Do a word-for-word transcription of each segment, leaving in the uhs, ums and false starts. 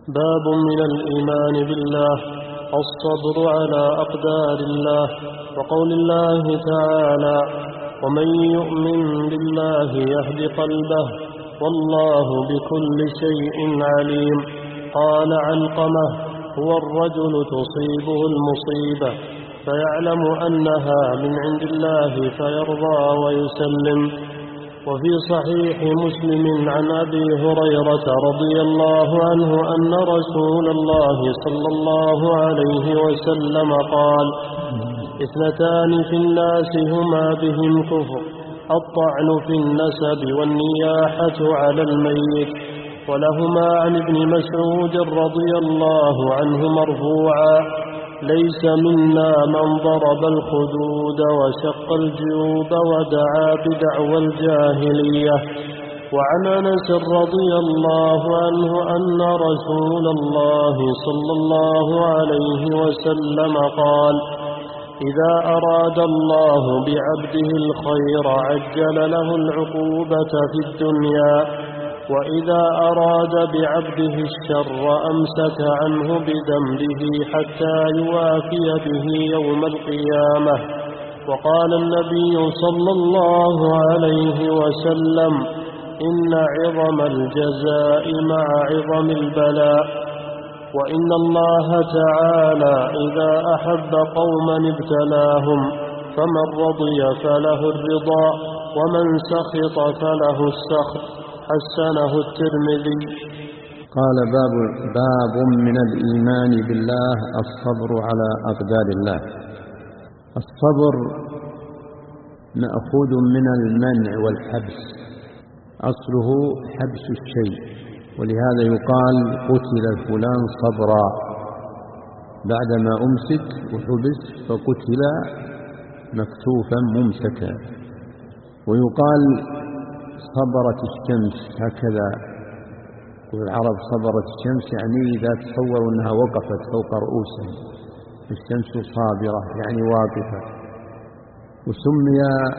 باب من الإيمان بالله الصبر على أقدار الله، وقول الله تعالى: ومن يؤمن بالله يهد قلبه والله بكل شيء عليم. قال علقمة: هو الرجل تصيبه المصيبة فيعلم أنها من عند الله فيرضى ويسلم. وفي صحيح مسلم عن أبي هريرة رضي الله عنه أن رسول الله صلى الله عليه وسلم قال: اثنتان في الناس هما بهم كفر، الطعن في النسب والنياحة على الميت. ولهما عن ابن مسعود رضي الله عنه مرفوعا: ليس منا من ضرب الخدود وشق الجيوب ودعا بدعوى الجاهلية. وعن أنس رضي الله عنه أن رسول الله صلى الله عليه وسلم قال: إذا أراد الله بعبده الخير عجل له العقوبة في الدنيا، وإذا أراد بعبده الشر أمسك عنه بذنبه حتى يوافي به يوم القيامة. وقال النبي صلى الله عليه وسلم: إن عظم الجزاء مع عظم البلاء. وإن الله تعالى إذا أحب قوما ابتلاهم، فمن رضي فله الرضا ومن سخط فله السخط. حسنه الترمذي. قال باب, باب من الإيمان بالله الصبر على أقدار الله. الصبر مأخوذ من المنع والحبس، أصله حبس الشيء، ولهذا يقال قتل فلان صبرا، بعدما أمسك وحبس فقتل مكتوفا ممسكا. ويقال صبرت الشمس، هكذا والعرب صبرت الشمس يعني إذا تصوروا أنها وقفت فوق رؤوسهم، الشمس صابرة يعني واقفة. وسمي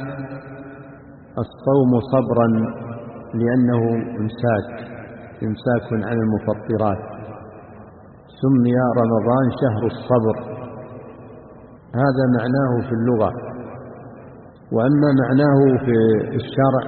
الصوم صبرا لأنه إمساك إمساك عن المفطرات. سمي رمضان شهر الصبر، هذا معناه في اللغة. وأما معناه في الشرع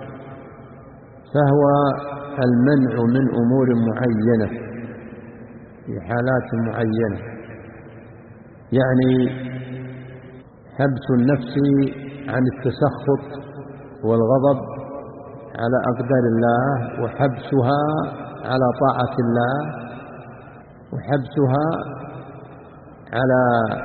فهو المنع من أمور معينة في حالات معينة، يعني حبس النفس عن التسخط والغضب على أقدار الله، وحبسها على طاعة الله، وحبسها على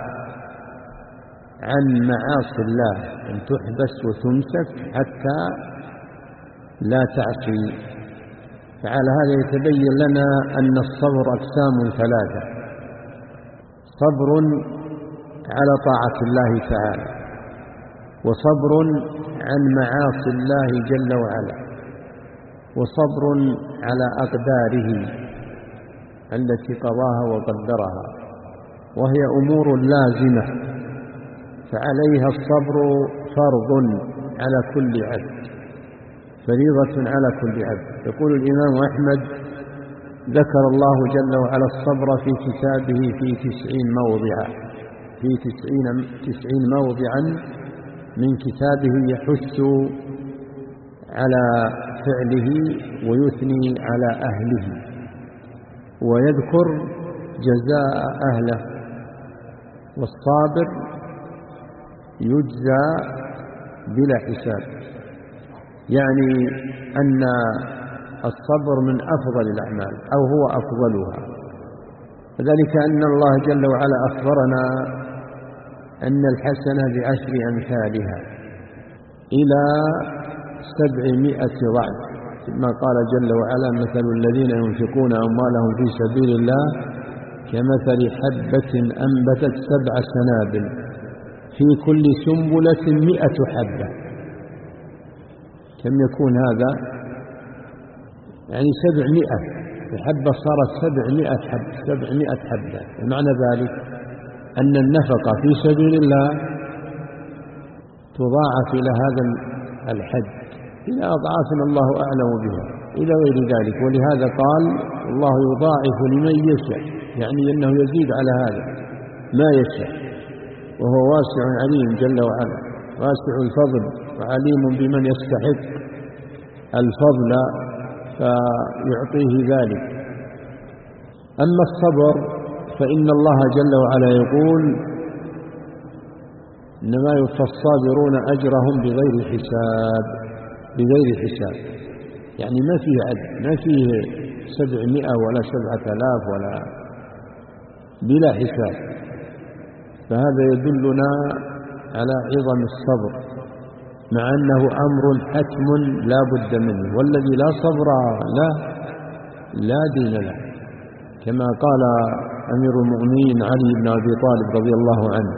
عن معاصي الله، أن تحبس وتمسك حتى لا تعصي. فعلى هذا يتبين لنا أن الصبر أقسام ثلاثة: صبر على طاعة الله تعالى، وصبر عن معاصي الله جل وعلا، وصبر على أقداره التي قضاها وقدرها، وهي أمور لازمة، فعليها الصبر فرض على كل عبد، فريضة على كل عبد. يقول الإمام أحمد: ذكر الله جل وعلا الصبر في كتابه في تسعين موضعا في تسعين, تسعين موضعا من كتابه، يحث على فعله ويثني على أهله ويذكر جزاء أهله. والصابر يجزى بلا حساب، يعني أن الصبر من أفضل الأعمال أو هو أفضلها. وذلك أن الله جل وعلا أخبرنا أن الحسنة بعشر أمثالها إلى سبعمائة ضعف، ما قال جل وعلا: مثل الذين ينفقون أموالهم في سبيل الله كمثل حبة أنبتت سبع سنابل في كل سنبلة مئة حبة. كم يكون هذا؟ يعني سبعمائة حبة، صارت سبعمائة حبة سبعمائة حبة. ومعنى ذلك أن النفقة في سبيل الله تضاعف إلى هذا الحد إلى أضعاف الله أعلم بها. إلى غير ذلك. ولهذا قال الله يضاعف لمن يشاء، يعني أنه يزيد على هذا ما يشاء، وهو واسع عليم جل وعلا، واسع الفضل وعليم بمن يستحق الفضل فيعطيه ذلك. أما الصبر فإن الله جل وعلا يقول إنما يوفى الصابرون أجرهم بغير حساب، بغير حساب، يعني ما فيه عد، ما فيه سبعمائة ولا سبعة آلاف ولا بلا حساب. فهذا يدلنا على عظم الصبر، مع أنه أمر حتم لا بد منه، والذي لا صبر له لا دين له، كما قال أمير المؤمنين علي بن أبي طالب رضي الله عنه،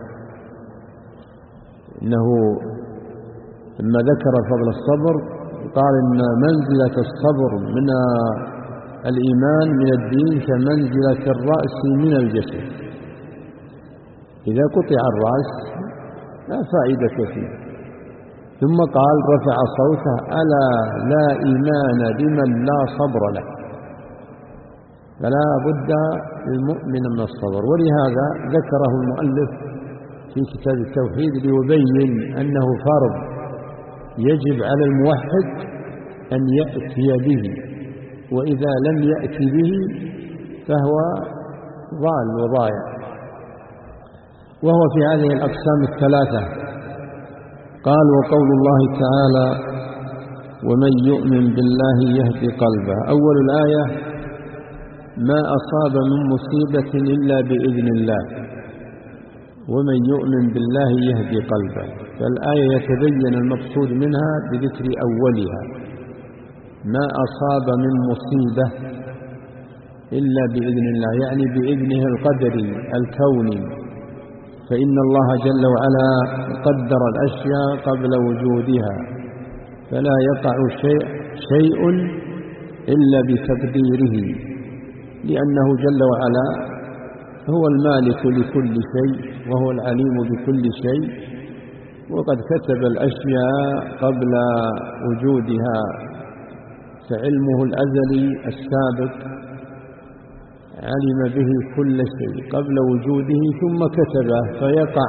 إنه لما ذكر فضل الصبر قال إن منزلة الصبر من الإيمان من الدين كمنزلة الرأس من الجسد، إذا قطع الرأس لا فائدة فيه. ثم قال رفع صوته ألا لا إيمان لمن لا صبر له، فلا بد للمؤمن من الصبر. ولهذا ذكره المؤلف في كتاب التوحيد ليبين أنه فرض يجب على الموحد أن يأتي به، وإذا لم يأتي به فهو ضال وضايع. وهو في هذه الأقسام الثلاثة. قال وقول الله تعالى ومن يؤمن بالله يهدي قلبه. أول الآية ما أصاب من مصيبة إلا بإذن الله، ومن يؤمن بالله يهدي قلبه. فالآية يتبين المقصود منها بذكر أولها، ما أصاب من مصيبة إلا بإذن الله، يعني بإذنه القدري الكوني، فإن الله جل وعلا قدر الأشياء قبل وجودها، فلا يقع شيء, شيء إلا بتقديره، لأنه جل وعلا هو المالك لكل شيء وهو العليم بكل شيء، وقد كتب الأشياء قبل وجودها، فعلمه الأزلي السابق علم به كل شيء قبل وجوده ثم كتبه، فيقع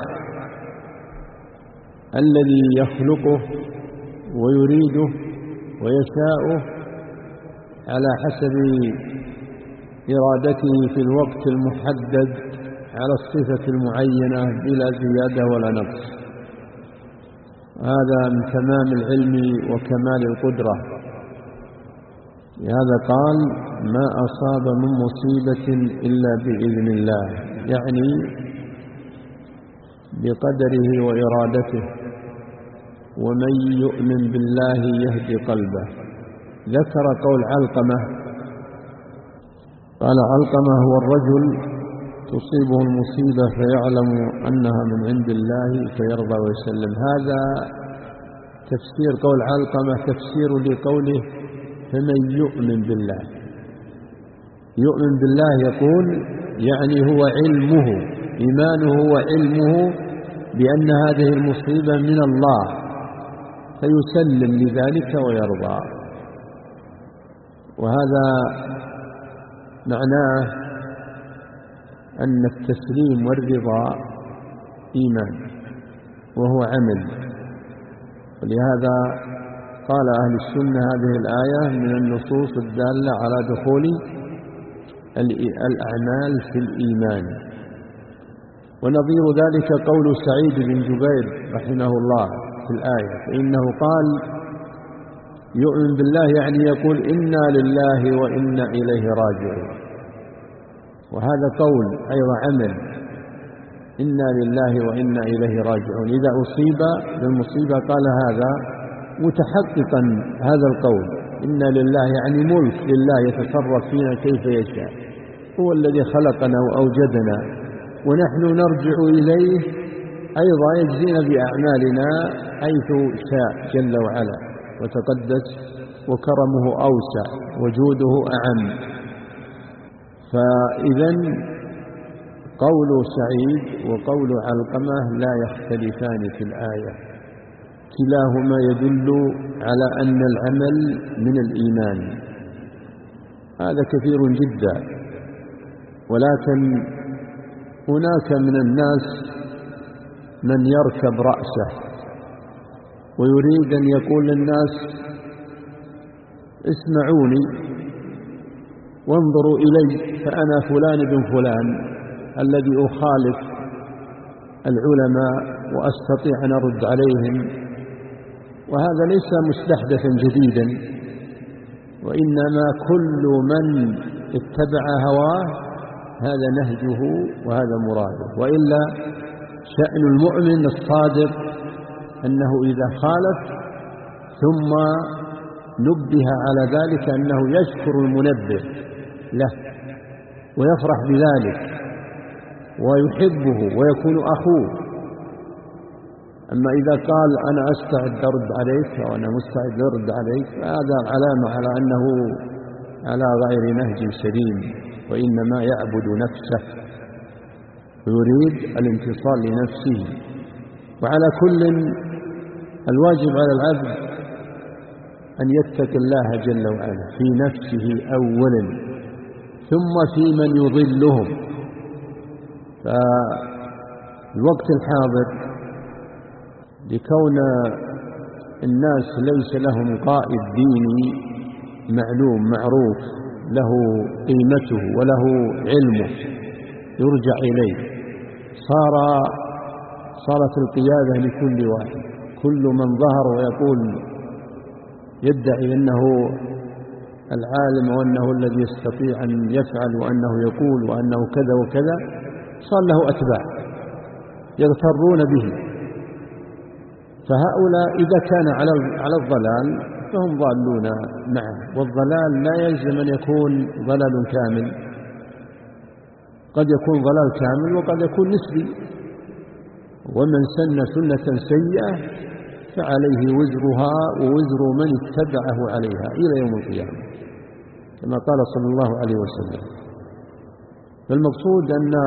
الذي يخلقه ويريده ويشاءه على حسب إرادته في الوقت المحدد على الصفة المعينة بلا زيادة ولا نقص. هذا من تمام العلم وكمال القدرة. لهذا قال ما أصاب من مصيبة إلا بإذن الله، يعني بقدره وإرادته. ومن يؤمن بالله يهدي قلبه. ذكر قول علقمة، قال علقمة هو الرجل تصيبه المصيبة فيعلم أنها من عند الله فيرضى ويسلم. هذا تفسير قول علقمة، تفسير لقوله فمن يؤمن بالله. يؤمن بالله يقول يعني هو علمه، إيمانه وعلمه بأن هذه المصيبة من الله، فيسلم لذلك ويرضى. وهذا معناه أن التسليم والرضا إيمان وهو عمل. ولهذا قال أهل السنة هذه الآية من النصوص الدالة على دخول الأعمال في الإيمان. ونظير ذلك قول سعيد بن جبير رحمه الله في الآية، فإنه قال يؤمن بالله يعني يقول إنا لله وإنا إليه راجعون. وهذا قول أيضا عمل، إنا لله وإنا إليه راجعون. إذا أصيب بالمصيبة قال هذا متحققا هذا القول، إنا لله يعني ملك لله يتصرف فينا كيف يشاء، هو الذي خلقنا وأوجدنا، ونحن نرجع إليه أيضا يجزينا بأعمالنا حيث شاء جل وعلا وتقدس، وكرمه أوسع وجوده أعم. فإذا قول سعيد وقول علقمة لا يختلفان في الآية، كلاهما يدل على أن العمل من الإيمان، هذا كثير جدا. ولكن هناك من الناس من يركب رأسه ويريد أن يقول للناس اسمعوني وانظروا إلي فأنا فلان بن فلان الذي أخالف العلماء وأستطيع أن أرد عليهم. وهذا ليس مستحدثا جديدا، وإنما كل من اتبع هواه هذا نهجه وهذا مراده. وإلا شأن المؤمن الصادق أنه إذا خالف ثم نبه على ذلك أنه يشكر المنبه له ويفرح بذلك ويحبه ويكون أخوه. أما إذا قال أنا أستعد أرد عليك أو أنا مستعد أرد عليك فهذا علامة على أنه على غير نهج سليم، وإنما يعبد نفسه ويريد الانتصار لنفسه. وعلى كل الواجب على العبد أن يتقي الله جل وعلا في نفسه أولا ثم في من يضلهم. فالوقت الحاضر لكون الناس ليس لهم قائد ديني معلوم معروف له قيمته وله علمه يرجع إليه، صار صارت القيادة لكل واحد. كل من ظهر ويقول يدعي أنه العالم وأنه الذي يستطيع أن يفعل وأنه يقول وأنه كذا وكذا صار له أتباع يغترون به. فهؤلاء إذا كان على على الضلال فهم ضالون معه، والضلال لا يلزم أن يكون ضلال كامل، قد يكون ضلال كامل وقد يكون نسبي. ومن سن سنة سيئة فعليه وزرها ووزر من اتبعه عليها إلى يوم القيامة كما قال صلى الله عليه وسلم. فالمقصود أن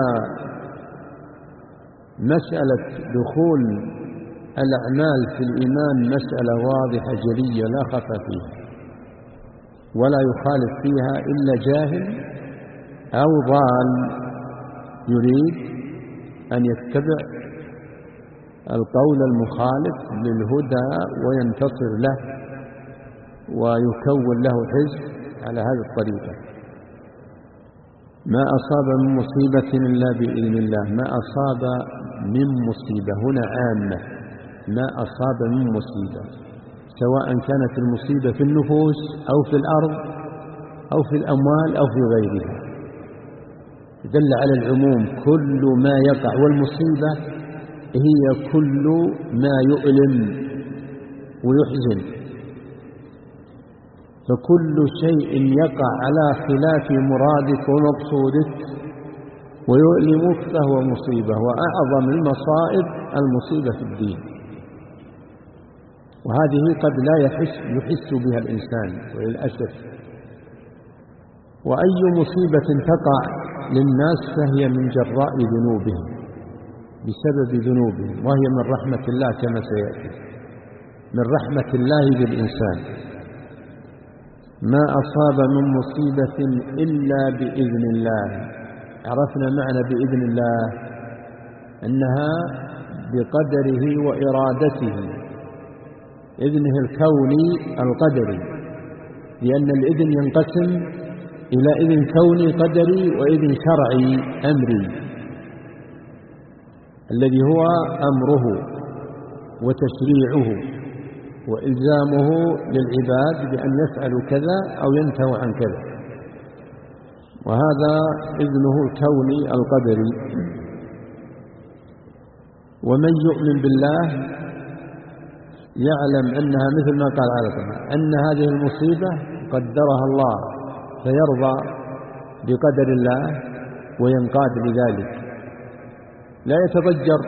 مسألة دخول الأعمال في الإيمان مسألة واضحة جلية لا خفى فيها، ولا يخالف فيها إلا جاهل أو ضال يريد أن يتبع القول المخالف للهدى وينتصر له ويكون له حزب على هذه الطريقة. ما أصاب من مصيبة إلا بإذن الله. ما أصاب من مصيبة هنا عامة، ما أصاب من مصيبة، سواء كانت المصيبة في النفوس أو في الأرض أو في الأموال أو في غيرها، دل على العموم. كل ما يقع، والمصيبة هي كل ما يؤلم ويحزن. فكل شيء يقع على خلاف مرادك ومقصودك ويؤلمك فهو مصيبة، وأعظم المصائب المصيبة في الدين، وهذه قد لا يحس, يحس بها الإنسان وللأسف. وأي مصيبة تقع للناس فهي من جراء ذنوبهم، بسبب ذنوبهم، وهي من رحمة الله كما سيأتي، من رحمة الله بالإنسان. ما أصاب من مصيبة إلا بإذن الله. عرفنا معنى بإذن الله أنها بقدره وإرادته، إذنه الكوني القدري، لأن الإذن ينقسم إلى إذن كوني قدري وإذن شرعي أمري، الذي هو أمره وتشريعه وإلزامه للعباد بأن يفعلوا كذا أو ينتهوا عن كذا، وهذا إذنه الكوني القدري. ومن يؤمن بالله يعلم أنها مثل ما قال عليه أن هذه المصيبة قدرها الله، فيرضى بقدر الله وينقاد لذلك، لا يتضجر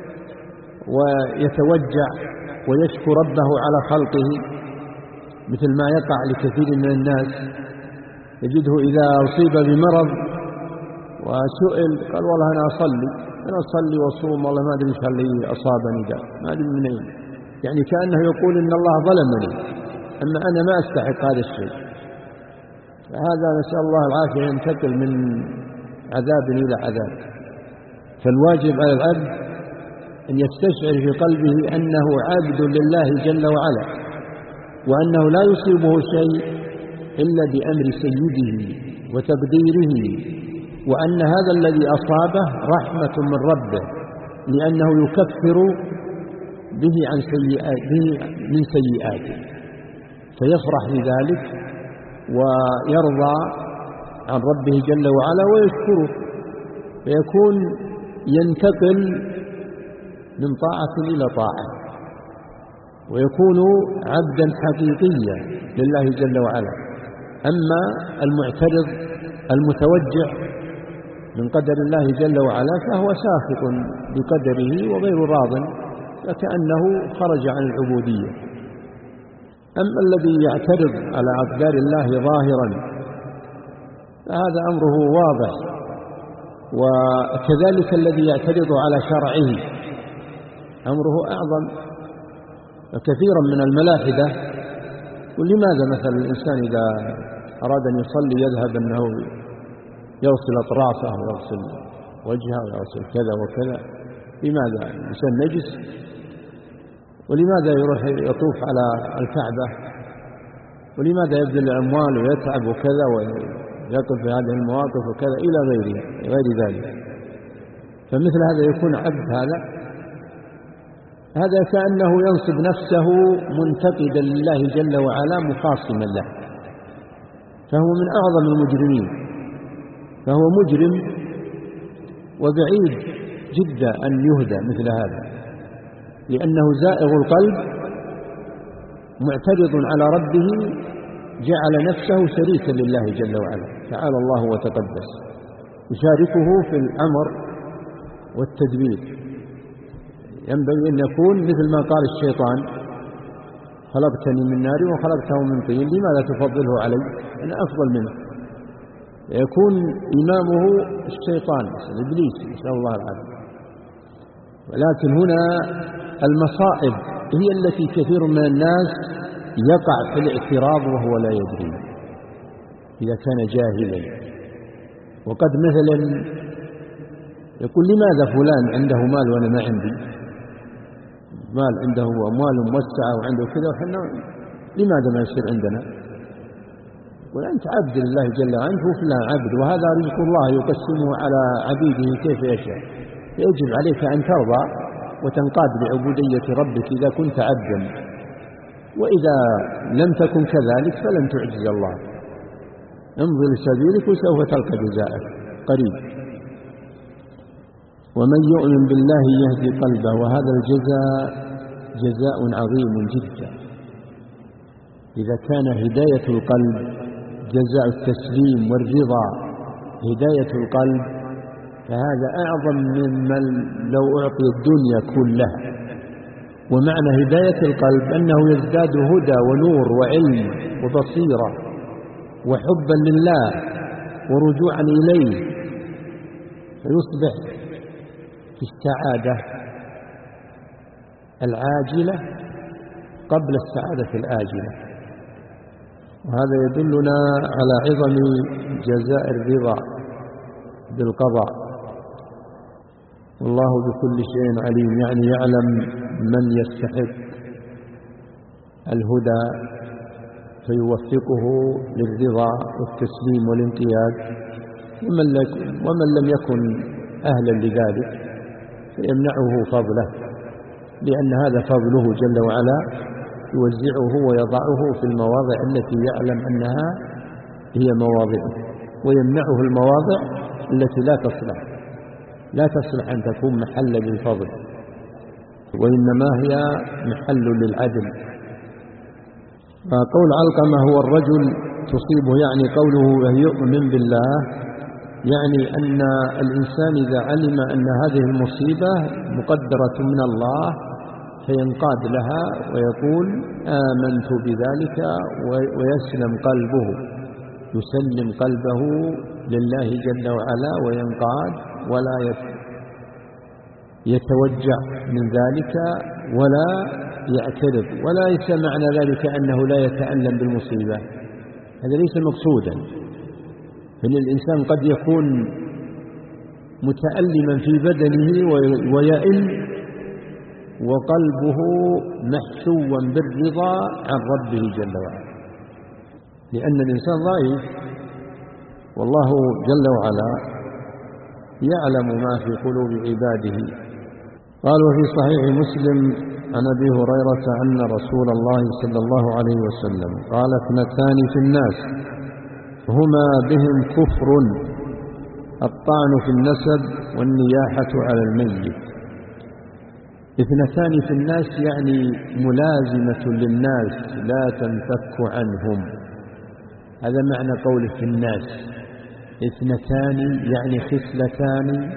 ويتوجع ويشكو ربه على خلقه مثل ما يقع لكثير من الناس. يجده إذا أصيب بمرض وسئل قال والله أنا أصلي أنا أصلي وأصوم والله ما أدري إيش اللي أصابني ده، ما أدري من أين، يعني كأنه يقول إن الله ظلمني أما أنا ما أستحق هذا الشيء. هذا نسأل الله العافية ينتقل من عذاب إلى عذاب. فالواجب على العبد أن يستشعر في قلبه أنه عبد لله جل وعلا، وأنه لا يصيبه شيء إلا بأمر سيده وتقديره، وأن هذا الذي أصابه رحمة من ربه لأنه يكفر به عن سيئاته من سيئاته، فيفرح بذلك ويرضى عن ربه جل وعلا ويشكره، فيكون ينتقل من طاعة إلى طاعة، ويكون عبدا حقيقيا لله جل وعلا. أما المعترض المتوجع من قدر الله جل وعلا فهو ساخط بقدره وغير راض، فكأنه خرج عن العبودية. أما الذي يعترض على أقدار الله ظاهرا فهذا أمره واضح، وكذلك الذي يعترض على شرعه أمره أعظم. وكثيرا من الملاحدة، ولماذا مثلا الإنسان إذا أراد أن يصلي يذهب أنه يغسل أطرافه ويغسل وجهه ويغسل كذا وكذا؟ لماذا؟ الإنسان نجس. ولماذا يروح يطوف على الكعبة؟ ولماذا يبذل الأموال ويتعب وكذا ويقف في هذه المواقف وكذا إلى غيره غير ذلك؟ فمثل هذا يكون عبد هذا هذا كأنه ينصب نفسه منتقدا لله جل وعلا مخاصما له، فهو من أعظم المجرمين، فهو مجرم وبعيد جدا أن يهدى مثل هذا، لأنه زائغ القلب معترض على ربه جعل نفسه شريكا لله جل وعلا تعالى الله وتقدس، يشاركه في الأمر والتدبير. ينبغي أن يكون مثل ما قال الشيطان: خلقتني من نار وخلقته من طين لماذا تفضله علي؟ أنا أفضل منه. يكون إمامه الشيطان إبليس نسأل الله العافية. ولكن هنا المصائب هي التي كثير من الناس يقع في الاعتراض وهو لا يدري إذا كان جاهلا. وقد مثلا يقول: لماذا فلان عنده مال وأنا ما عندي مال؟ عنده أموال موسعة وعنده كذا وحنا لماذا ما يصير عندنا؟ وأنت عبد لله جل وعلا، أنت وفلان عبد، وهذا رزق الله يقسمه على عبيده كيف يشاء. يجب عليك أن ترضى وتنقاد بعبودية ربك إذا كنت عبدا، وإذا لم تكن كذلك فلن تعجز الله. امضي لسبيلك وسوف تلقى جزاءك قريب. ومن يؤمن بالله يهدي قلبه، وهذا الجزاء جزاء عظيم جدا. إذا كان هداية القلب جزاء التسليم والرضا هداية القلب، فهذا أعظم ممن لو أعطي الدنيا كلها. ومعنى هداية القلب أنه يزداد هدى ونور وعلم وبصيرة وحبا لله ورجوعا إليه، فيصبح في السعادة العاجلة قبل السعادة الآجلة. وهذا يدلنا على عظم جزاء الرضا بالقضاء. والله بكل شيء عليم، يعني يعلم من يستحق الهدى فيوفقه للرضا والتسليم والانقياد، ومن لم يكن أهلا لذلك فيمنعه فضله، لأن هذا فضله جل وعلا يوزعه ويضعه في المواضع التي يعلم أنها هي مواضعه، ويمنعه المواضع التي لا تصلح لا تصلح أن تكون محلا للفضل، وإنما هي محل للعدل. فقول علقمة هو الرجل تصيبه، يعني قوله يؤمن بالله، يعني أن الإنسان إذا علم أن هذه المصيبة مقدرة من الله فينقاد لها ويقول آمنت بذلك، ويسلم قلبه، يسلم قلبه لله جل وعلا وينقاد، ولا يتوجع من ذلك ولا يعترض، وليس معنى ذلك أنه لا يتألم بالمصيبة، هذا ليس مقصودا. فإن الإنسان قد يكون متألما في بدنه ويئن وقلبه محشوا بالرضا عن ربه جل وعلا، لأن الإنسان ضعيف والله جل وعلا يعلم ما في قلوب عباده. قال: وفي صحيح مسلم عن أبي هريرة أن رسول الله صلى الله عليه وسلم قال: اثنتان في الناس هما بهم كفر، الطعن في النسب والنياحة على الميت. اثنتان في الناس يعني ملازمة للناس لا تنفك عنهم، هذا معنى قوله في الناس. اثنتان يعني خصلتان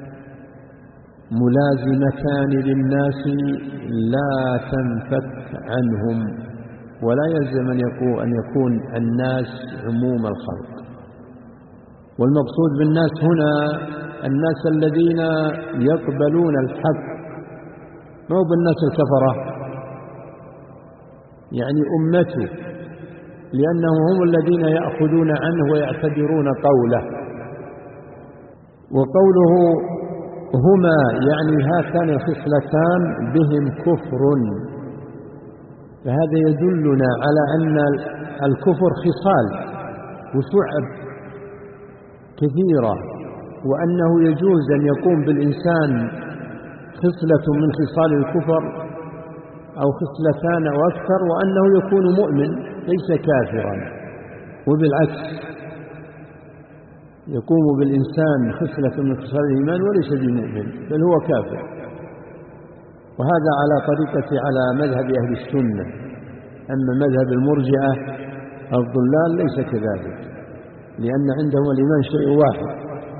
ملازمتان للناس لا تنفك عنهم، ولا يلزم أن يكون الناس عموم الخلق. والمقصود بالناس هنا الناس الذين يقبلون الحق، مو بالناس الكفرة، يعني أمته، لأنهم هم الذين يأخذون عنه ويعتبرون قوله. وقوله هما يعني هاتان الخصلتان بهم كفر، فهذا يدلنا على أن الكفر خصال وشعب كثيرة، وأنه يجوز أن يقوم بالإنسان خصلة من خصال الكفر أو خصلتان أو أكثر وأنه يكون مؤمن ليس كافرا، وبالعكس يقوم بالإنسان خصلة من خصال الإيمان وليس بمؤمن بل هو كافر. وهذا على طريقة على مذهب أهل السنة. أما مذهب المرجئة الضلال ليس كذلك، لأن عندهم الإيمان شيء واحد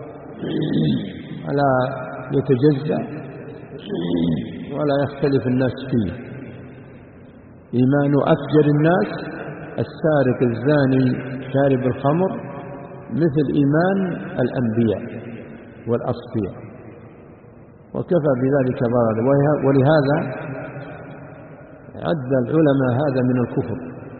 ولا يتجزأ ولا يختلف الناس فيه. إيمان أفجر الناس السارق الزاني شارب الخمر مثل إيمان الأنبياء والأصفياء، وكفى بذلك ضلالا. ولهذا عد العلماء هذا من الكفر.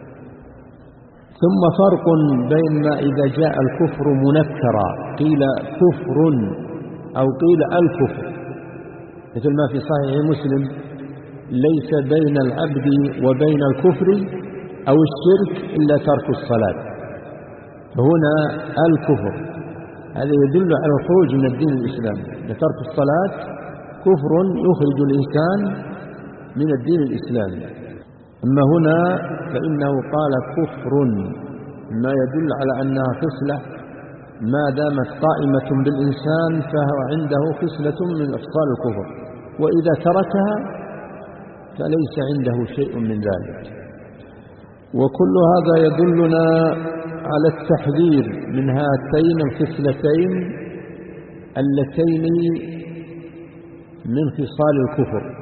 ثم فرق بين ما إذا جاء الكفر منكرا قيل كفر أو قيل الكفر، مثل ما في صحيح مسلم: ليس بين العبد وبين الكفر أو الشرك إلا ترك الصلاة. فهنا الكفر هذا يدل على الخروج من الدين الإسلامي، لترك الصلاة كفر يخرج الإنسان من الدين الإسلامي. أما هنا فإنه قال كفر، ما يدل على أنها خصلة ما دامت قائمة بالإنسان فهو عنده خصلة من أخصال الكفر، وإذا تركها فليس عنده شيء من ذلك. وكل هذا يدلنا على التحذير من هاتين الخصلتين اللتين من خصال الكفر،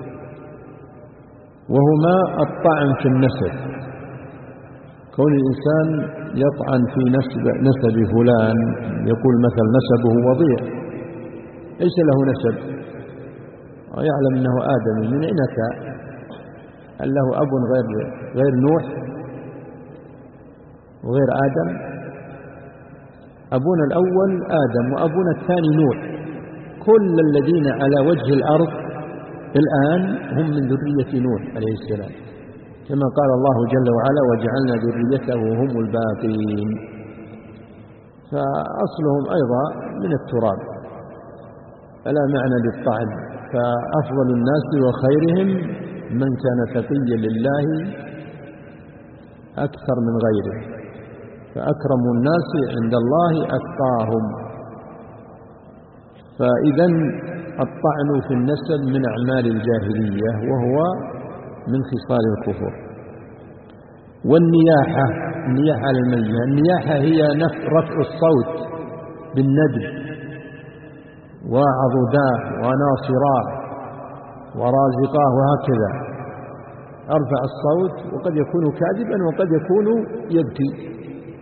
وهما الطعن في النسب. كون الإنسان يطعن في نسب, نسب فلان، يقول مثل نسبه وضيع ليس له نسب ويعلم أنه آدمي، من أين أتى؟ هل له أب غير, غير نوح وغير آدم؟ أبونا الأول آدم وأبونا الثاني نوح. كل الذين على وجه الأرض الآن هم من ذرية نوح عليه السلام، كما قال الله جل وعلا: وجعلنا ذريته هم الباقين. فأصلهم أيضا من التراب، فلا معنى للطعن. فأفضل الناس وخيرهم من كان تقيا لله أكثر من غيره، فأكرم الناس عند الله أتقاهم. فإذا الطعن في النسب من أعمال الجاهلية وهو من خصال الكفر. والنياحة، النياحة على الميت، النياحة هي رفع الصوت بالندب وعضداه وناصراه ورازقاه وهكذا، أرفع الصوت، وقد يكون كاذبا وقد يكون يبكي،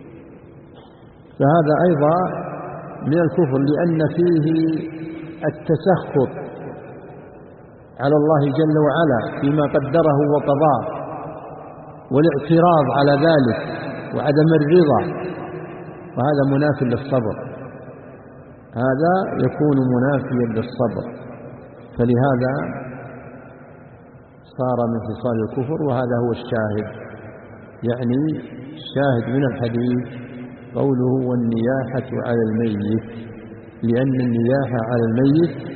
فهذا أيضا من الكفر، لأن فيه التسخط على الله جل وعلا فيما قدره وقضاه، والاعتراض على ذلك وعدم الرضا، وهذا مناف للصبر، هذا يكون منافيا للصبر. فلهذا صار من خصال الكفر، وهذا هو الشاهد. يعني الشاهد من الحديث قوله والنياحة على الميت، لأن النياحة على الميت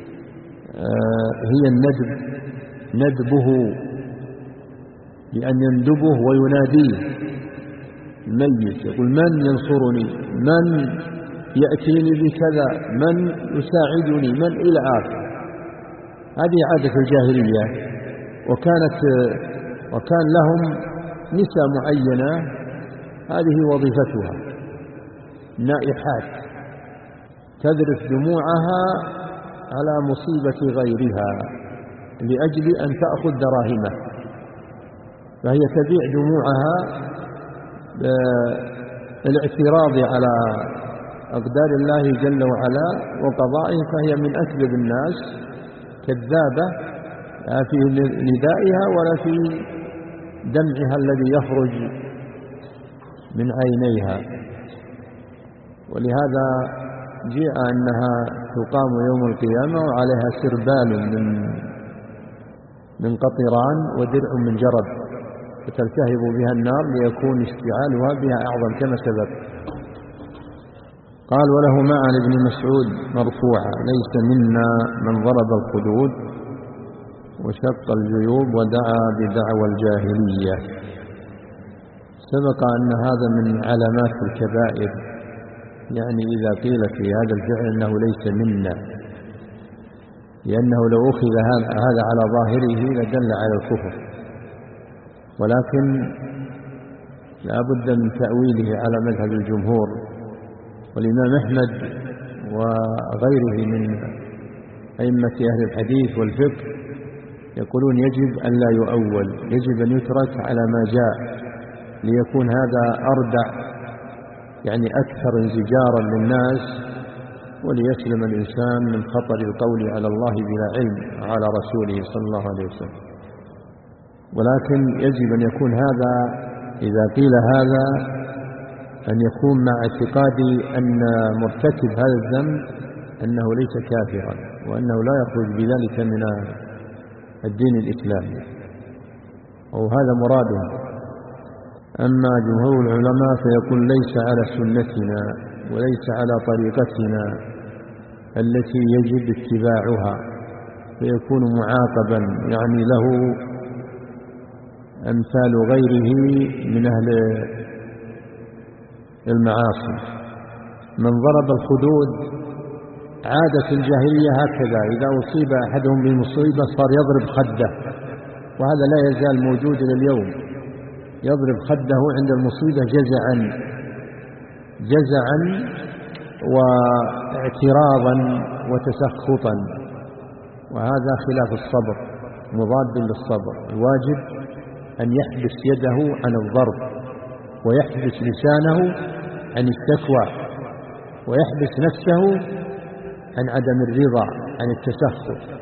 هي الندب، ندبه، لأن يندبه ويناديه الميت، يقول من ينصرني، من يأتيني بكذا، من يساعدني، من، إلى آخره. هذه عادة الجاهلية، وكانت وكان لهم نساء معينة هذه وظيفتها، نائحات، تذرف دموعها على مصيبة غيرها لأجل أن تأخذ دراهمه، فهي تبيع دموعها بالاعتراض على أقدار الله جل وعلا وقضائه، فهي من أكذب الناس، كذابة، لا في ندائها ولا في دمعها الذي يخرج من عينيها. ولهذا جاء أنها تقام يوم القيامة وعليها سربال من من قطران ودرع من جرد، فتلتهب بها النار ليكون اشتعالها بها أعظم كما سبق. قال وله ما عن ابن مسعود مرفوعا ليس منا من ضرب الخدود وشق الجيوب ودعا بدعوى الجاهلية. سبق أن هذا من علامات الكبائر، يعني إذا قيل في هذا الفعل أنه ليس منا، لأنه لو أخذ هذا على ظاهره لدل على الكفر، ولكن لا بد من تأويله على مذهب الجمهور. والإمام أحمد وغيره من أئمة أهل الحديث والفقه يقولون يجب أن لا يؤول، يجب أن يترك على ما جاء، ليكون هذا أردع، يعني أكثر انزجارا للناس، وليسلم الإنسان من خطر القول على الله بلا علم على رسوله صلى الله عليه وسلم. ولكن يجب أن يكون هذا إذا قيل هذا أن يكون مع اعتقاد أن مرتكب هذا الذنب أنه ليس كافرا، وأنه لا يخرج بذلك من الدين الإسلامي، وهذا مراده. أما جمهور العلماء فيقول ليس على سنتنا وليس على طريقتنا التي يجب اتباعها، فيكون معاقبا، يعني له أمثال غيره من أهل المعاصي. من ضرب الخدود، عادة الجاهلية هكذا، إذا أصيب أحدهم بمصيبة صار يضرب خده، وهذا لا يزال موجود إلى اليوم، يضرب خده عند المصيبة جزعا جزعا واعتراضا وتسخطا، وهذا خلاف الصبر، مضاد للصبر. الواجب أن يحبس يده عن الضرب، ويحبس لسانه عن الشكوى، ويحبس نفسه عن عدم الرضا، عن التسخط.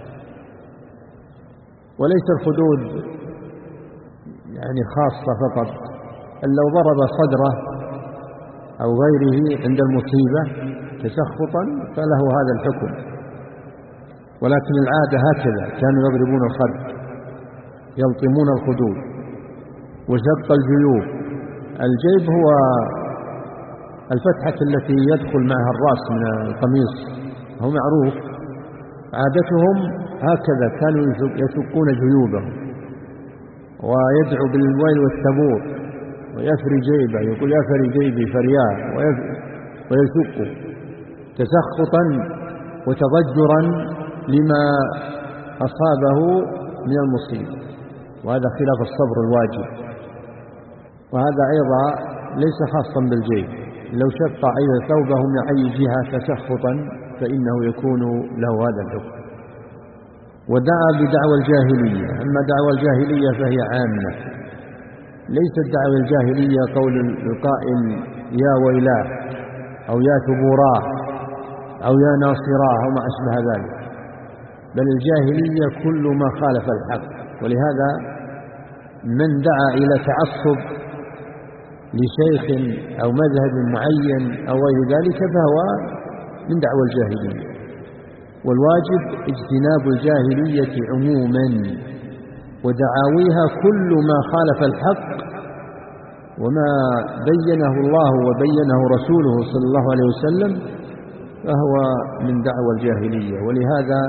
وليس الخدود يعني خاصة فقط، أن لو ضرب صدره أو غيره عند المصيبة تسخطا فله هذا الحكم. ولكن العادة هكذا، كانوا يضربون الخد، يلطمون الخدود. وشق الجيوب، الجيب هو الفتحة التي يدخل معها الرأس من القميص، هو معروف، عادتهم هكذا، كانوا يشقون جيوبهم ويدعو بالويل والثبور ويفري جيبه، يقول يفري جيبي فرياه، ويشقه تسخطا وتضجرا لما أصابه من المصيبة، وهذا خلاف الصبر الواجب. وهذا أيضا ليس خاصا بالجيب، لو شق أيضا ثوبه من أي جهة تسخطا فإنه يكون له هذا الحكم. ودعا بدعوى الجاهلية. أما دعوى الجاهلية فهي عامة، ليست دعوى الجاهلية قول القائل يا ويلاه أو يا ثبوراه أو يا ناصراه أو ما أشبه ذلك، بل الجاهلية كل ما خالف الحق. ولهذا من دعا إلى تعصب لشيخ أو مذهب معين أو غير ذلك فهو من دعوى الجاهلية. والواجب اجتناب الجاهلية عموما ودعاويها كل ما خالف الحق وما بينه الله وبينه رسوله صلى الله عليه وسلم فهو من دعوى الجاهلية. ولهذا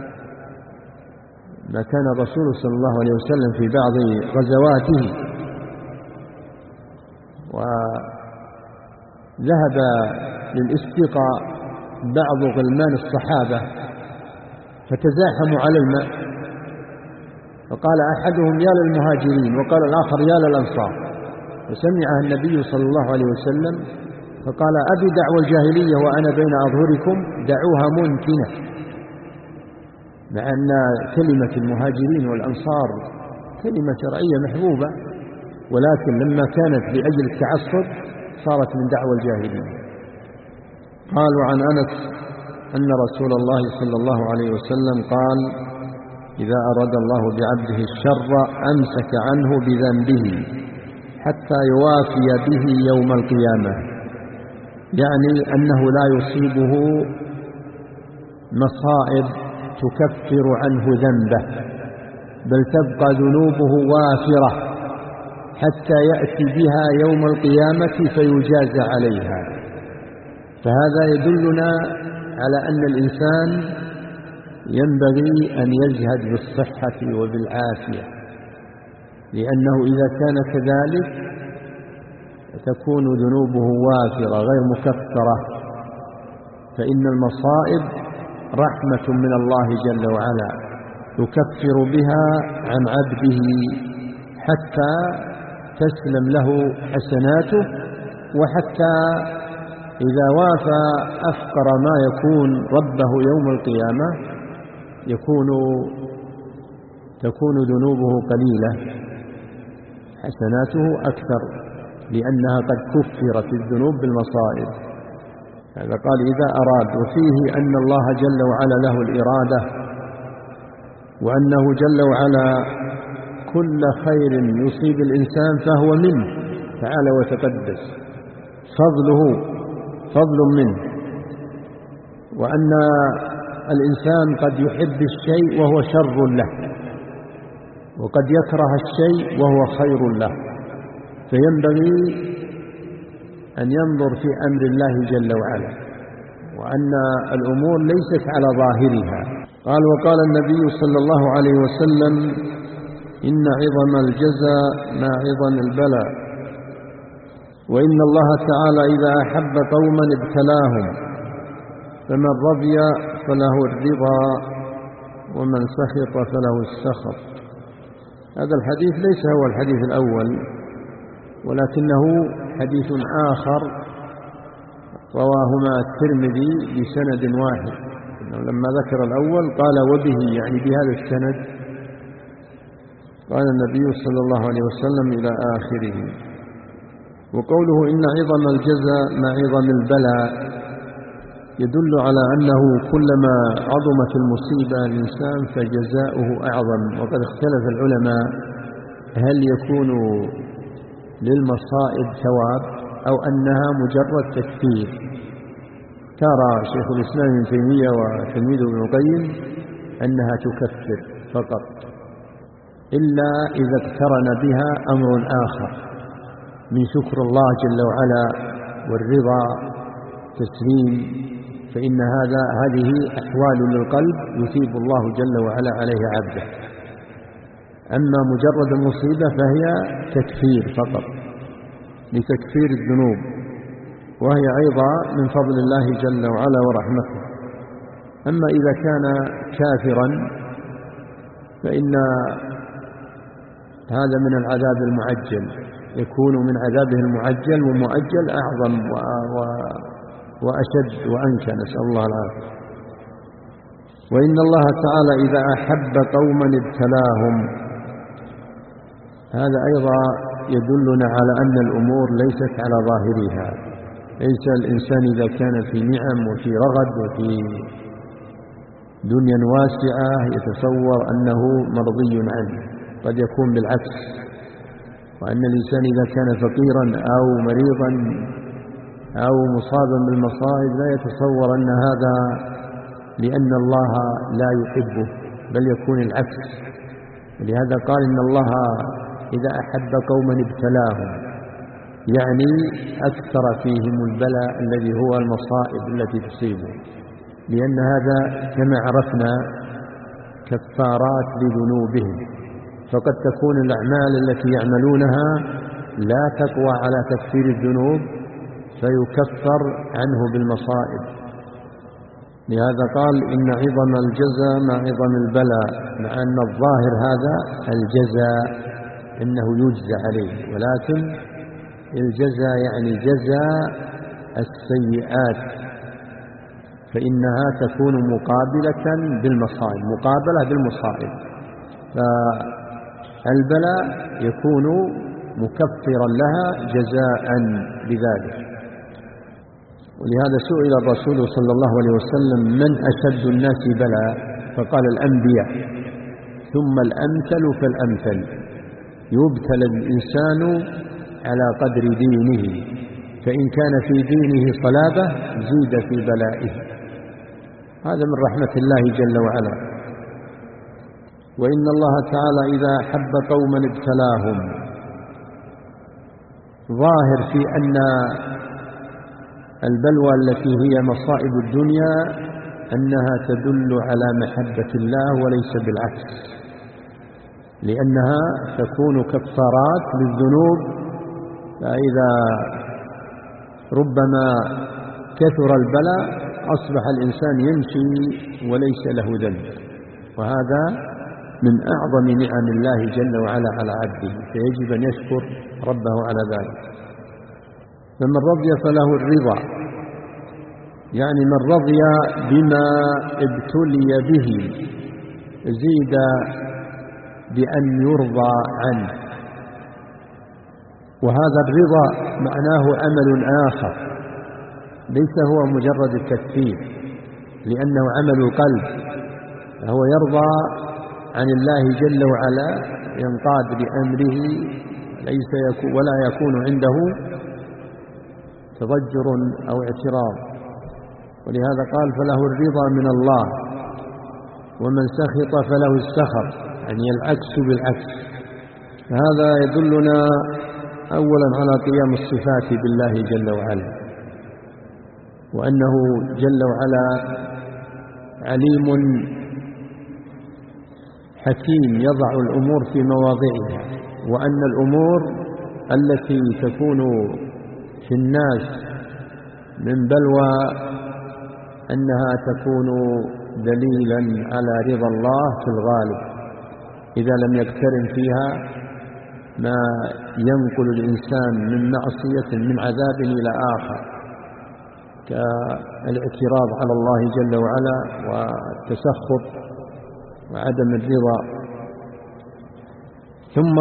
ما كان الرسول صلى الله عليه وسلم في بعض غزواته وذهب للاستقاء بعض غلمان الصحابة فتزاحموا على الماء، فقال أحدهم يا للمهاجرين وقال الآخر يا للأنصار، فسمعها النبي صلى الله عليه وسلم فقال أبي دعوى الجاهلية وأنا بين أظهركم دعوها منتنة، مع أن كلمة المهاجرين والأنصار كلمة شرعية محبوبة، ولكن لما كانت لأجل التعصب صارت من دعوى الجاهلية. قالوا عن أنس أن رسول الله صلى الله عليه وسلم قال إذا أراد الله بعبده الشر أمسك عنه بذنبه حتى يوافي به يوم القيامة، يعني أنه لا يصيبه مصائب تكفر عنه ذنبه، بل تبقى ذنوبه وافرة حتى يأتي بها يوم القيامة فيجازى عليها. فهذا يدلنا على أن الإنسان ينبغي أن يجهد بالصحة وبالعافية، لأنه إذا كان كذلك تكون ذنوبه وافرة غير مكفرة، فإن المصائب رحمة من الله جل وعلا يكفر بها عن عبده حتى تسلم له حسناته، وحتى إذا وافى أفقر ما يكون ربه يوم القيامة يكون تكون ذنوبه قليلة حسناته أكثر، لأنها قد كفرت الذنوب بالمصائب. هذا قال إذا أراد، وفيه أن الله جل وعلا له الإرادة، وأنه جل وعلا كل خير يصيب الإنسان فهو منه تعالى وتقدس، فضله فضل منه، وأن الإنسان قد يحب الشيء وهو شر له، وقد يكره الشيء وهو خير له، فينبغي أن ينظر في أمر الله جل وعلا، وأن الأمور ليست على ظاهرها. قال وقال النبي صلى الله عليه وسلم إن عظم الجزاء مع عظم البلاء، وإن الله تعالى إذا أحب قوما ابتلاهم، فمن رضي فله الرضا ومن سخط فله السخط. هذا الحديث ليس هو الحديث الأول، ولكنه حديث آخر رواهما الترمذي بسند واحد، لما ذكر الأول قال وبه، يعني بهذا السند قال النبي صلى الله عليه وسلم إلى آخره. وقوله إن عظم الجزاء مع عظم البلاء يدل على أنه كلما عظمت المصيبة الإنسان فجزاؤه أعظم. وقد اختلف العلماء هل يكون للمصائب ثواب أو أنها مجرد تكفير. ترى شيخ الإسلام ابن تيمية وتلميذه ابن القيم أنها تكفر فقط، إلا إذا اقترن بها أمر آخر من شكر الله جل وعلا والرضا تسليم، فإن هذا هذه أحوال للقلب يثيب الله جل وعلا عليه عبده. أما مجرد المصيبة فهي تكفير فقط لتكفير الذنوب، وهي أيضا من فضل الله جل وعلا ورحمته. أما إذا كان كافرا فإن هذا من العذاب المعجل، يكون من عذابه المعجل ومؤجل أعظم وأشد وأنكى، نسأل الله العافية. وإن الله تعالى إذا أحب قوما ابتلاهم، هذا أيضا يدلنا على أن الأمور ليست على ظاهرها. ليس الإنسان إذا كان في نعم وفي رغد وفي دنيا واسعة يتصور أنه مرضي عنه، قد يكون بالعكس، وأن الإنسان إذا كان فقيرا أو مريضا أو مصابا بالمصائب لا يتصور أن هذا لأن الله لا يحبه، بل يكون العكس. ولهذا قال إن الله إذا أحب قوما ابتلاهم، يعني أكثر فيهم البلاء الذي هو المصائب التي تصيبهم، لأن هذا كما عرفنا كفارات لذنوبهم، فقد تكون الأعمال التي يعملونها لا تقوى على تكفير الذنوب فيكفر عنه بالمصائب. لهذا قال إن عظم الجزاء مع عظم البلاء، مع أن الظاهر هذا الجزاء إنه يجزى عليه، ولكن الجزاء يعني جزاء السيئات، فإنها تكون مقابلة بالمصائب، مقابلة بالمصائب، فالبلاء يكون مكفرا لها جزاء بذلك. ولهذا سئل الرسول صلى الله عليه وسلم من أشد الناس بلاء؟ فقال الأنبياء، ثم الأمثل فالأمثل، يبتلى الإنسان على قدر دينه، فإن كان في دينه صلابة زيد في بلائه. هذا من رحمة الله جل وعلا. وإن الله تعالى إذا أحب قوما ابتلاهم، ظاهر في أن البلوى التي هي مصائب الدنيا أنها تدل على محبة الله وليس بالعكس، لأنها تكون كفارات للذنوب، فإذا ربما كثر البلاء أصبح الإنسان يمشي وليس له ذنب، وهذا من أعظم نعم الله جل وعلا على عبده، فيجب أن يشكر ربه على ذلك. فمن رضي فله الرضا، يعني من رضي بما ابتلي به زيد بأن يرضى عنه، وهذا الرضا معناه أمل آخر ليس هو مجرد التكفير، لأنه عمل القلب، فهو يرضى عن الله جل وعلا، ينقاد لأمره ليس يكون ولا يكون عنده تضجر أو اعتراض. ولهذا قال فله الرضا من الله، ومن سخط فله السخط، يعني العكس بالعكس. هذا يدلنا أولا على قيام الصفات بالله جل وعلا، وأنه جل وعلا عليم حكيم يضع الأمور في مواضعها، وأن الأمور التي تكون في الناس من بلوى أنها تكون دليلا على رضا الله في الغالب، إذا لم يقترن فيها ما ينقل الإنسان من معصية من عذاب إلى آخر، كالاعتراض على الله جل وعلا والتسخط وعدم الرضا. ثم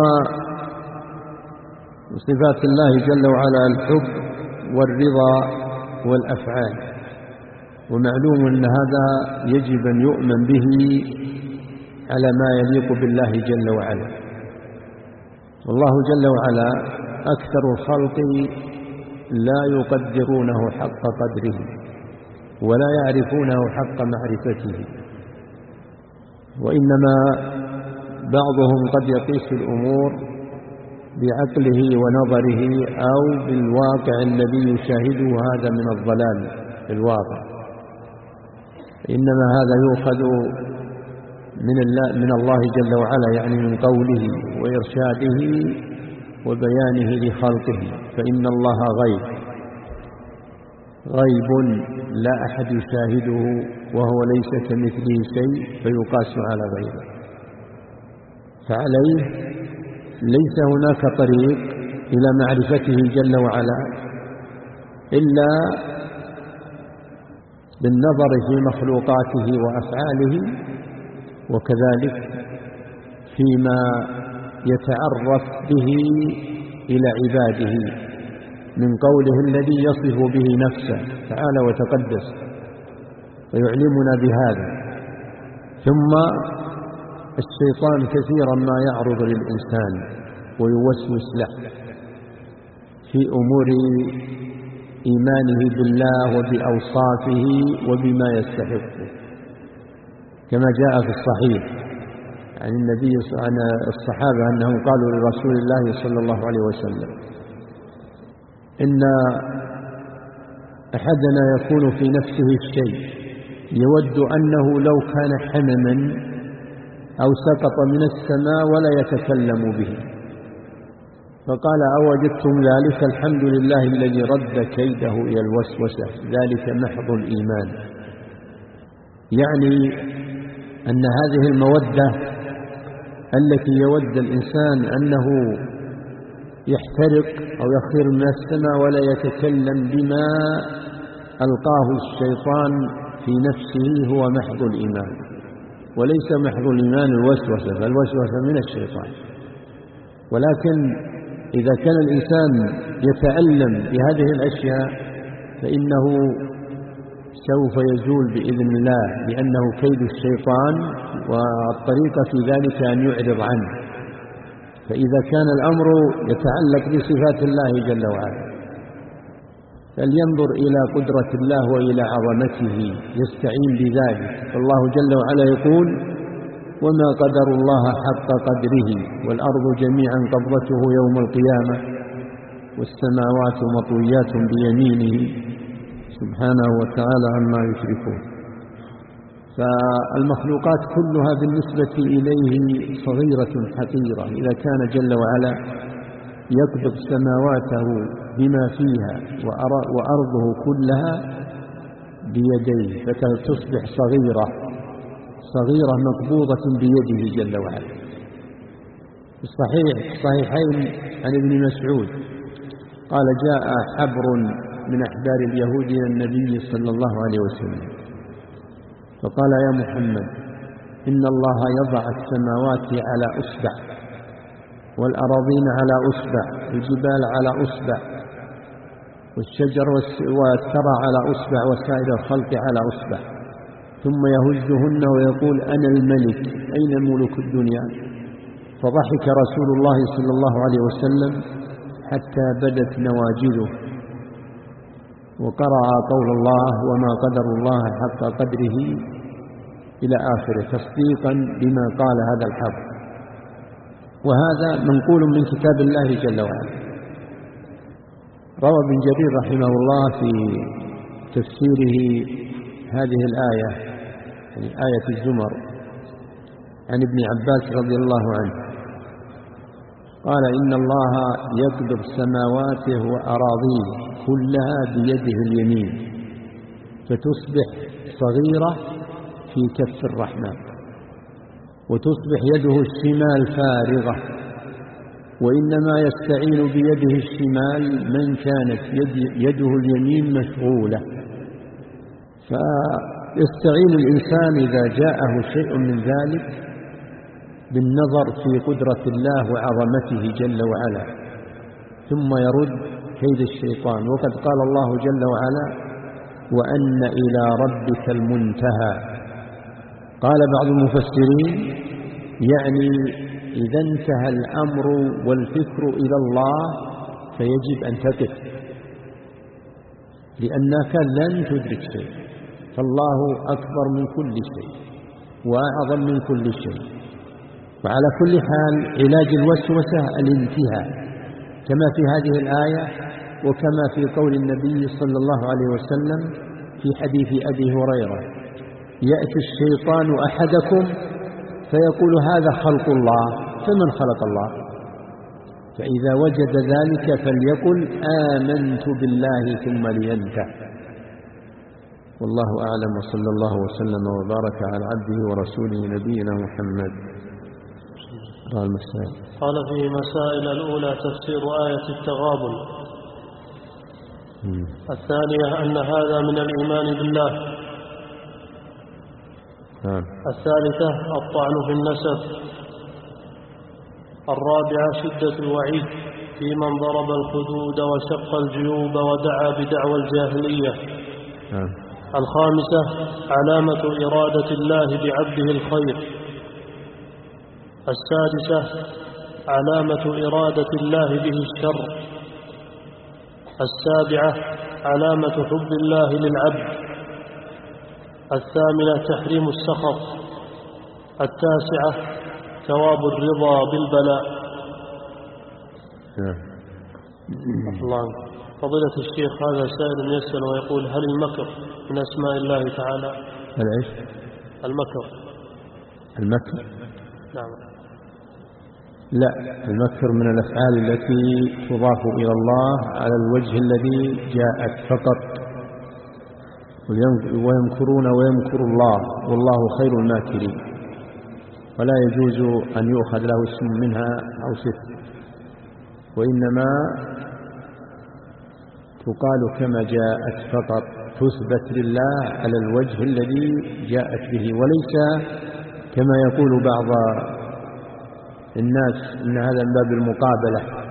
صفات الله جل وعلا الحب والرضا والأفعال، ومعلوم أن هذا يجب أن يؤمن به على ما يليق بالله جل وعلا. والله جل وعلا أكثر الخلق لا يقدرونه حق قدره ولا يعرفونه حق معرفته، وإنما بعضهم قد يقيس الأمور بعقله ونظره أو بالواقع الذي يشاهده هذا من الضلال في الواقع، إنما هذا يؤخذ من الله, من الله جل وعلا، يعني من قوله وإرشاده وبيانه لخلقه، فإن الله غيب غيب لا أحد يشاهده، وهو ليس كمثله شيء فيقاس على غيره، فعليه ليس هناك طريق إلى معرفته جل وعلا إلا بالنظر في مخلوقاته وأفعاله، وكذلك فيما يتعرف به إلى عباده من قوله الذي يصف به نفسه تعالى وتقدس، ويعلمنا بهذا ثم الشيطان كثيرا ما يعرض للإنسان ويوسوس له في أمور إيمانه بالله وبأوصافه وبما يستحق، كما جاء في الصحيح عن النبي عن الصحابة أنهم قالوا لرسول الله صلى الله عليه وسلم: إن أحدنا يكون في نفسه الشيء يود أنه لو كان حمما أو سقط من السماء ولا يتكلم به، فقال: أوجدتم ذلك؟ الحمد لله الذي رد كيده إلى الوسوسة، ذلك محض الإيمان. يعني أن هذه المودة التي يود الإنسان أنه يحترق أو يخر من السماء ولا يتكلم بما ألقاه الشيطان في نفسه هو محض الإيمان، وليس محض الإيمان الوسوسة، فالوسوسة من الشيطان. ولكن إذا كان الإنسان يتألم بهذه الأشياء فإنه سوف يزول بإذن الله، لأنه كيد الشيطان، والطريقة في ذلك أن يعرض عنه. فإذا كان الأمر يتعلق بصفات الله جل وعلا فلينظر إلى قدرة الله وإلى عظمته، يستعين بذلك. فالله جل وعلا يقول: وما قدر الله حق قدره والأرض جميعا قبضته يوم القيامة والسماوات مطويات بيمينه سبحانه وتعالى عما يشركون. فالمخلوقات كلها بالنسبة إليه صغيرة حقيرة. إذا كان جل وعلا يقبض سماواته بما فيها وأرضه كلها بيديه فتصبح صغيرة صغيرة مقبوضة بيده جل وعلا. الصحيح الصحيحين عن ابن مسعود قال: جاء حبر من أحبار اليهود إلى النبي صلى الله عليه وسلم فقال: يا محمد، إن الله يضع السماوات على أصبع والأراضين على أصبع والجبال على أصبع والشجر والثرى على أصبع وسائر الخلق على أصبع، ثم يهزهن ويقول: أنا الملك، أين ملك الدنيا؟ فضحك رسول الله صلى الله عليه وسلم حتى بدت نواجذه، وقرأ قول الله: وما قدر الله حق قدره إلى آخره، تصديقا بما قال هذا الحق. وهذا منقول من كتاب الله جل وعلا. روى ابن جرير رحمه الله في تفسيره هذه الآية، يعني آية الزمر، عن ابن عباس رضي الله عنه قال: إن الله يقبض سماواته وأراضيه كلها بيده اليمين فتصبح صغيرة في كف الرحمن، وتصبح يده الشمال فارغة، وإنما يستعين بيده الشمال من كانت يد يده اليمين مشغولة. فيستعين الإنسان إذا جاءه شيء من ذلك بالنظر في قدرة الله وعظمته جل وعلا، ثم يرد كيد الشيطان. وقد قال الله جل وعلا: وأن إلى ربك المنتهى. قال بعض المفسرين: يعني إذا انتهى الأمر والفكر إلى الله فيجب أن تقف، لأنك لن تدرك شيء، فالله أكبر من كل شيء وأعظم من كل شيء. وعلى كل حال علاج الوسوسة الانتهاء، كما في هذه الآية وكما في قول النبي صلى الله عليه وسلم في حديث أبي هريرة: يأتي الشيطان أحدكم فيقول هذا خلق الله، فمن خلق الله؟ فإذا وجد ذلك فليقل آمنت بالله ثم لينته. والله أعلم، وصلى الله وسلم وبارك على عبده ورسوله نبينا محمد. قال في مسائل الأولى تفسير آية التغابن. الثانية أن هذا من الإيمان بالله. الثالثة الطعن في النسب. الرابعة شدة الوعيد في من ضرب الخدود وشق الجيوب ودعا بدعوى الجاهلية. الخامسة علامة إرادة الله بعبده الخير. السادسة علامة إرادة الله به الشر. السابعة علامة حب الله للعبد. الثامنة تحريم السخط. التاسعة ثواب الرضا بالبلاء. الله. فضيلة الشيخ، هذا سائل يسأل ويقول: هل المكر من أسماء الله تعالى؟ هل إيش؟ المكر. المكر؟ نعم. لا، المكر من الأفعال التي تضاف إلى الله على الوجه الذي جاءت فقط. ويمكرون ويمكر الله والله خير الماكرين، ولا يجوز أن يؤخذ له اسم منها أو صفة، وإنما تقال كما جاءت فقط، تثبت لله على الوجه الذي جاءت به، وليس كما يقول بعض الناس إن هذا من باب المقابلة.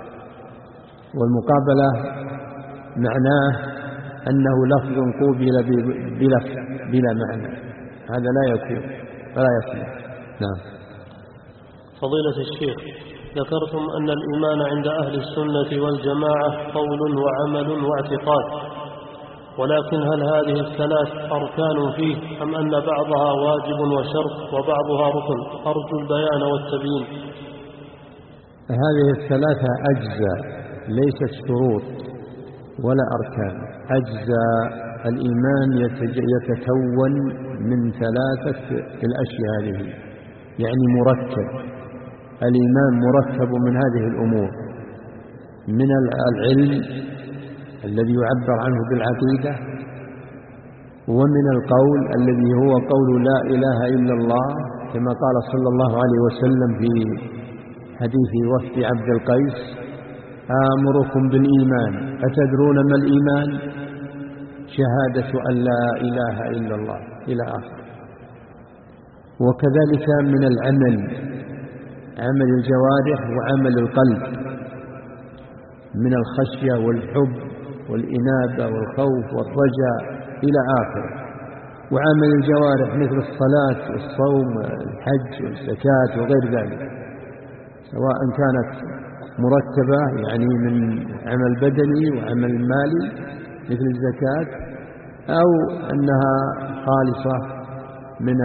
والمقابلة معناه أنه لفظ قوبل بلفظ بلا معنى، هذا لا يكون ولا يصلح. نعم. فضيلة الشيخ، ذكرتم أن الإيمان عند أهل السنة والجماعة قول وعمل واعتقاد، ولكن هل هذه الثلاث أركان فيه أم أن بعضها واجب وشرط وبعضها ركن؟ أرجو البيان والتبيين. هذه الثلاثة أجزاء ليست شروط ولا أركان. أجزاء الإيمان يتكون من ثلاثة الأشياء هذه، يعني مركب. الإيمان مركب من هذه الأمور: من العلم الذي يعبر عنه بالعقيدة، ومن القول الذي هو قول لا إله إلا الله، كما قال صلى الله عليه وسلم في حديث وفد عبد القيس: آمركم بالإيمان أتدرون ما الإيمان؟ شهادة أن لا إله إلا الله، إلى آخر. وكذلك من العمل، عمل الجوارح وعمل القلب، من الخشية والحب والإنابة والخوف والرجاء إلى آخر. وعمل الجوارح مثل الصلاة والصوم والحج والزكاة وغير ذلك، سواء كانت مركبة يعني من عمل بدني وعمل مالي مثل الزكاة، أو أنها خالصة من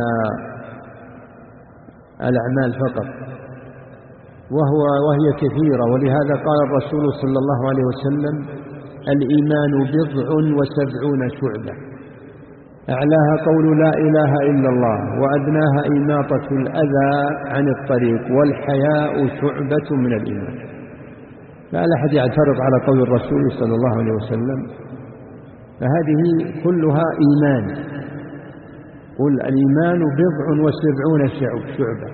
الأعمال فقط، وهو وهي كثيرة. ولهذا قال الرسول صلى الله عليه وسلم: الإيمان بضع وسبعون شعبة، أعلاها قول لا إله إلا الله، وأدناها إماطة الأذى عن الطريق، والحياء شعبة من الإيمان. لا أحد يعترض على قول الرسول صلى الله عليه وسلم، فهذه كلها إيمان. قل الإيمان بضع وسبعون شعبة،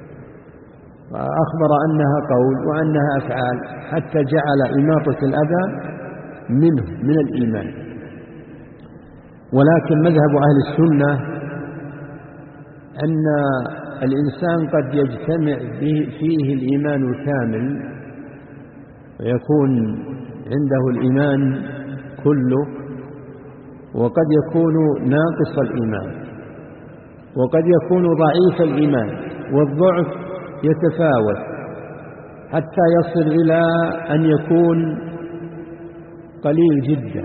وأخبر أنها قول وأنها أفعال، حتى جعل إماطة الأذى منه من الإيمان. ولكن مذهب أهل السنة أن الإنسان قد يجتمع فيه الإيمان الكامل ويكون عنده الإيمان كله، وقد يكون ناقص الإيمان، وقد يكون ضعيف الإيمان، والضعف يتفاوت حتى يصل إلى أن يكون قليل جدا.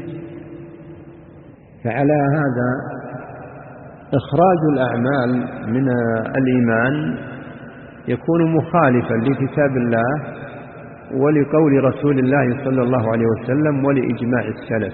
فعلى هذا إخراج الأعمال من الإيمان يكون مخالفا لكتاب الله ولقول رسول الله صلى الله عليه وسلم ولإجماع السلف.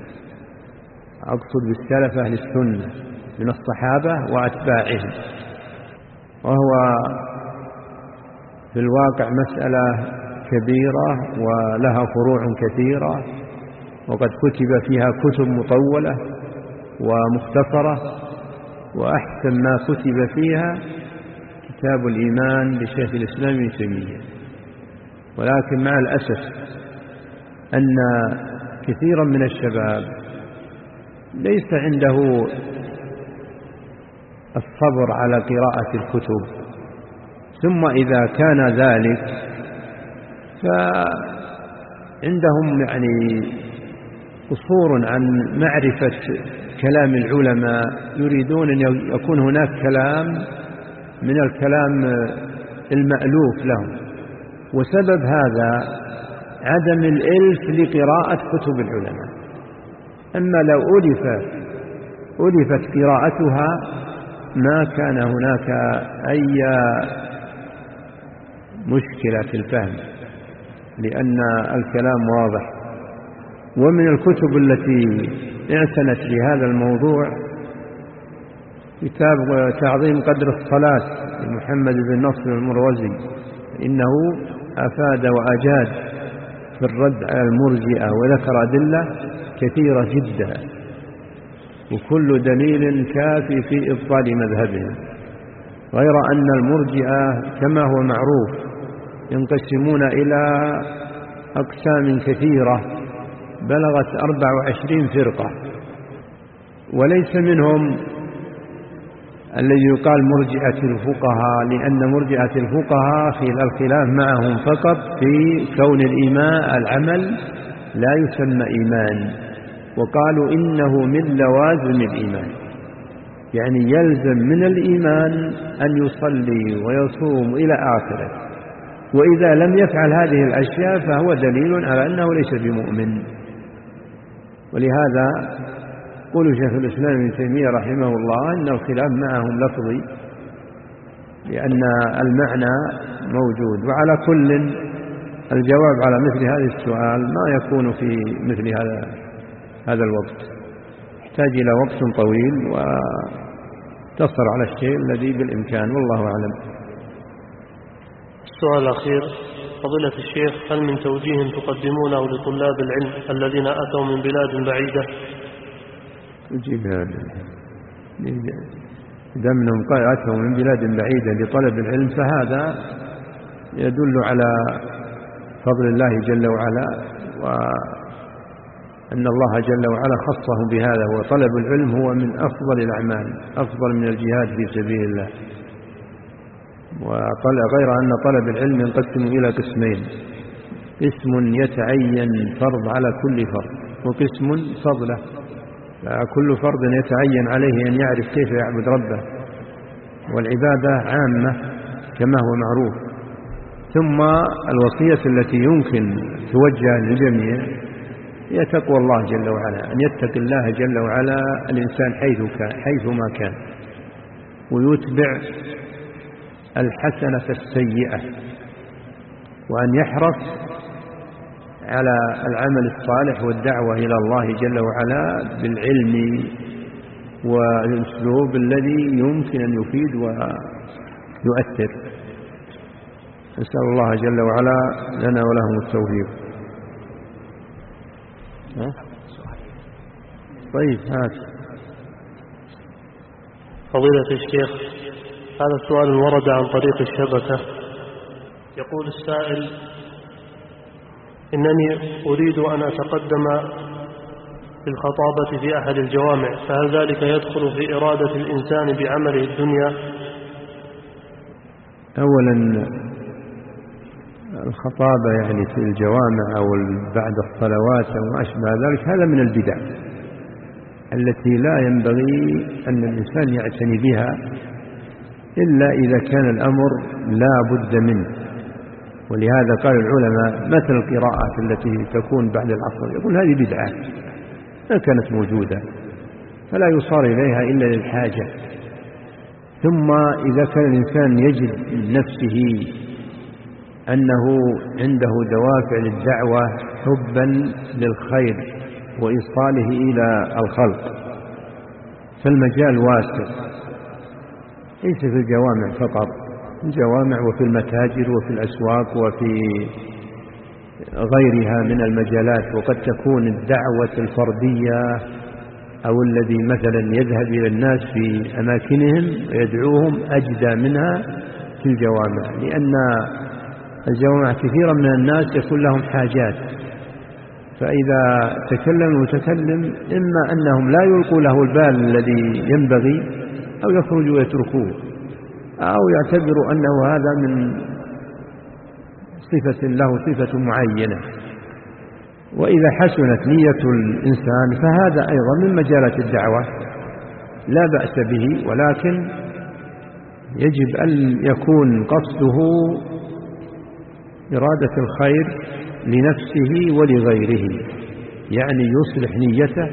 أقصد بالسلف أهل السنة من الصحابة وأتباعهم، وهو في الواقع مسألة كبيرة ولها فروع كثيرة، وقد كتب فيها كتب مطولة ومختصرة، وأحسن ما كتب فيها كتاب الإيمان لشيخ الإسلام ابن تيمية. ولكن مع الأسف أن كثيرا من الشباب ليس عنده الصبر على قراءة الكتب، ثم إذا كان ذلك فعندهم يعني قصور عن معرفة كلام العلماء، يريدون أن يكون هناك كلام من الكلام المألوف لهم. وسبب هذا عدم الإلف لقراءة كتب العلماء. أما لو ألفت ألفت قراءتها ما كان هناك أي مشكلة في الفهم، لأن الكلام واضح. ومن الكتب التي اعتنت بهذا الموضوع كتاب تعظيم قدر الصلاة لمحمد بن نصر المروزي، إنه أفاد وأجاد في الرد على المرجئة وذكر أدلة كثيرة جدا، وكل دليل كافي في إبطال مذهبهم. غير أن المرجئة كما هو معروف ينقسمون إلى أقسام كثيرة بلغت أربع وعشرين فرقة، وليس منهم الذي يقال مرجئة الفقهاء، لأن مرجئة الفقهاء في الخلاف معهم فقط في كون الإيمان العمل لا يسمى إيمان، وقالوا إنه من لوازم الإيمان، يعني يلزم من الإيمان أن يصلي ويصوم إلى آخره، وإذا لم يفعل هذه الأشياء فهو دليل على أنه ليس بمؤمن. ولهذا قول شيخ الإسلام ابن تيمية رحمه الله إن الخلاف معهم لفظي، لأن المعنى موجود. وعلى كل الجواب على مثل هذا السؤال ما يكون في مثل هذا هذا الوقت، يحتاج إلى وقت طويل وتصر على الشيء الذي بالإمكان، والله أعلم. السؤال الأخير: فضيلة الشيخ، هل من توجيه تقدمونه لطلاب العلم الذين أتوا من بلاد بعيدة؟ أجيب هذا. إذا منهم أتوا من بلاد بعيدة لطلب العلم فهذا يدل على فضل الله جل وعلا، وأن الله جل وعلا خصهم بهذا، وطلب العلم هو من أفضل الأعمال، أفضل من الجهاد في سبيل الله. وغير أن طلب العلم ينقسم إلى قسمين: قسم يتعين فرض على كل فرد، وقسم فضله، فكل فرد يتعين عليه أن يعرف كيف يعبد ربه، والعبادة عامة كما هو معروف. ثم الوصية التي يمكن توجه للجميع هي تقوى الله جل وعلا، أن يتقي الله جل وعلا الإنسان حيث كان حيثما كان، ويتبع الحسنة السيئة، وأن يحرص على العمل الصالح والدعوة إلى الله جل وعلا بالعلم والأسلوب الذي يمكن أن يفيد ويؤثر. نسأل الله جل وعلا لنا ولهم التوفيق. طيب، هات. فضيلة الشيخ، هذا السؤال ورد عن طريق الشبكة. يقول السائل: إنني أريد أن أتقدم في الخطابة في أحد الجوامع، فهل ذلك يدخل في إرادة الإنسان بعمله الدنيا؟ أولا الخطابة يعني في الجوامع أو بعد الصلوات أو ما أشبه ذلك هذا من البدع التي لا ينبغي أن الإنسان يعتني بها إلا إذا كان الأمر لا بد منه. ولهذا قال العلماء مثل القراءات التي تكون بعد العصر، يقول هذه بدعة ما كانت موجودة، فلا يصار إليها إلا للحاجة. ثم إذا كان الإنسان يجد من نفسه أنه عنده دوافع للدعوة حبا للخير وإيصاله إلى الخلق فالمجال واسع، ليس في الجوامع فقط، في الجوامع وفي المتاجر وفي الأسواق وفي غيرها من المجالات. وقد تكون الدعوة الفردية أو الذي مثلا يذهب إلى الناس في أماكنهم ويدعوهم أجدى منها في الجوامع، لأن الجوامع كثيرا من الناس يكون لهم حاجات، فإذا تكلم المتكلم إما أنهم لا يلقوا له البال الذي ينبغي أو يخرجوا ويتركوه، أو يعتبروا أنه هذا من صفة له صفة معينة. وإذا حسنت نية الإنسان فهذا أيضا من مجالات الدعوة لا بأس به، ولكن يجب أن يكون قصده إرادة الخير لنفسه ولغيره، يعني يصلح نيته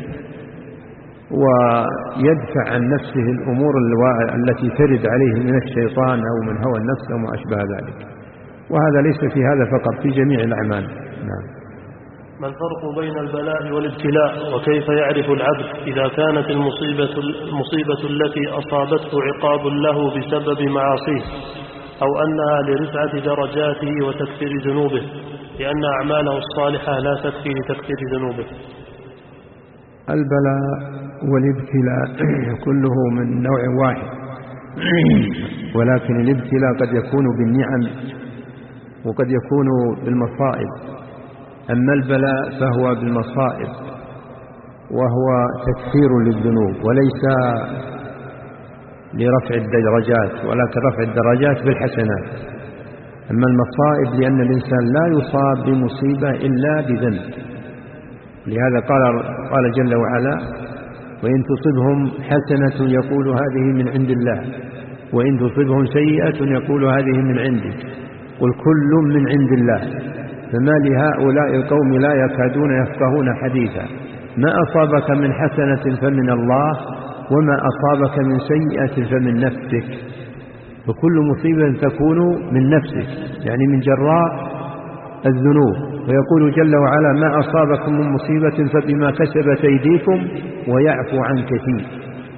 ويدفع عن نفسه الأمور التي ترد عليه من الشيطان أو من هوى النفس أو ما أشبه ذلك. وهذا ليس في هذا فقط، في جميع الأعمال. نعم. ما الفرق بين البلاء والابتلاء، وكيف يعرف العبد إذا كانت المصيبة, المصيبة التي أصابته عقاب له بسبب معاصيه، أو أنها لرفعة درجاته وتكفير ذنوبه، لأن أعماله الصالحة لا تكفي لتكفير ذنوبه؟ البلاء والابتلاء كله من نوع واحد، ولكن الابتلاء قد يكون بالنعم وقد يكون بالمصائب. أما البلاء فهو بالمصائب، وهو تكفير للذنوب وليس لرفع الدرجات، ولكن رفع الدرجات بالحسنات. أما المصائب لأن الإنسان لا يصاب بمصيبة إلا بذنب، لهذا قال, قال جل وعلا: وإن تصبهم حسنة يقول هذه من عند الله، وإن تصبهم سيئة يقول هذه من عندك، قل كل من عند الله، فما لهؤلاء القوم لا يكادون يفقهون حديثا، ما أصابك من حسنة فمن الله، وما أصابك من سيئة فمن نفسك. فكل مصيبة تكون من نفسك، يعني من جراء الذنوب. ويقول جل وعلا: ما أصابكم من مصيبة فبما كسبت أيديكم ويعفو عن كثير.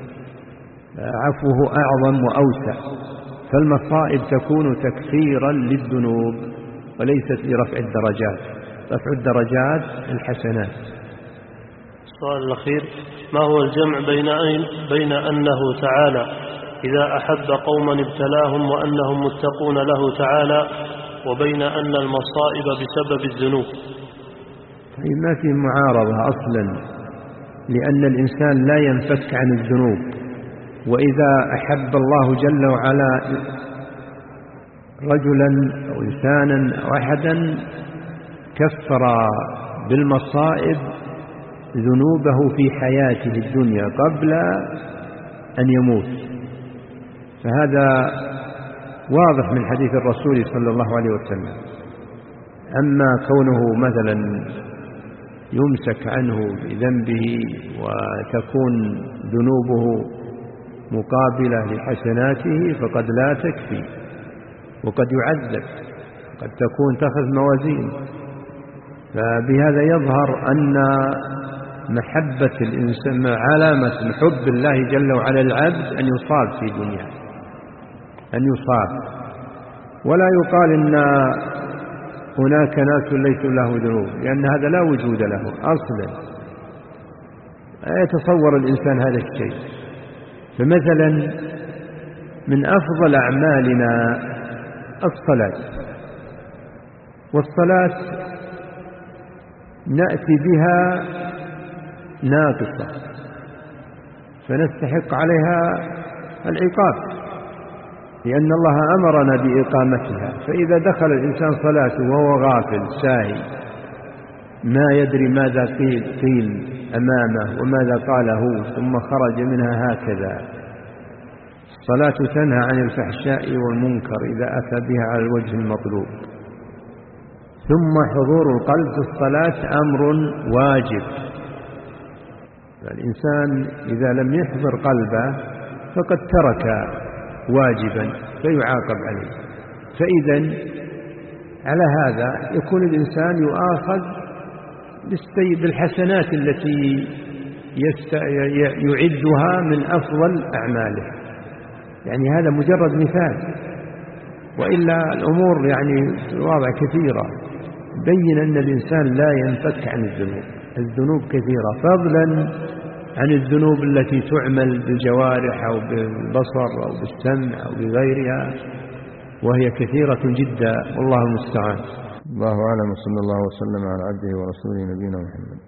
عفوه أعظم وأوسع. فالمصائب تكون تكفيرا للذنوب وليست لرفع الدرجات. رفع الدرجات الحسنات. السؤال الأخير: ما هو الجمع بين أين بين أنه تعالى إذا أحب قوما ابتلاهم وأنهم متقون له تعالى، وبين أن المصائب بسبب الذنوب؟ ما في معارضة أصلا، لأن الإنسان لا ينفك عن الذنوب. وإذا أحب الله جل وعلا رجلا أو إنسانا أو أحدا كفر بالمصائب ذنوبه في حياته الدنيا قبل أن يموت. فهذا واضح من حديث الرسول صلى الله عليه وسلم. أما كونه مثلا يمسك عنه بذنبه وتكون ذنوبه مقابلة لحسناته فقد لا تكفي، وقد يعذب، قد تكون تأخذ موازين. فبهذا يظهر أن محبة الإنسان علامة حب الله جل وعلا العبد أن يصاب في دنيا، أن يصاب. ولا يقال إن هناك ناس ليسوا له ذنوب، لأن هذا لا وجود له أصلا. يتصور الإنسان هذا الشيء. فمثلا من أفضل أعمالنا الصلاة، والصلاة نأتي بها ناقصة فنستحق عليها العقاب، لأن الله أمرنا بإقامتها. فإذا دخل الإنسان صلاته وهو غافل ساهي ما يدري ماذا قيل, قيل أمامه وماذا قاله ثم خرج منها هكذا. الصلاة تنهى عن الفحشاء والمنكر إذا أتى بها على الوجه المطلوب. ثم حضور القلب في الصلاة أمر واجب. الإنسان إذا لم يحضر قلبه فقد ترك واجبا فيعاقب عليه. فإذا على هذا يكون الإنسان يؤاخذ بالحسنات التي يعدها من أفضل أعماله. يعني هذا مجرد مثال، وإلا الأمور يعني واضح كثيرة بين أن الإنسان لا ينفك عن الذنوب. الذنوب كثيرة، فضلا عن الذنوب التي تعمل بالجوارح أو بالبصر أو بالسمع أو بغيرها، وهي كثيرة جدا، والله المستعان. الله أعلم. صلى الله وسلم على عبده ورسوله نبينا محمد.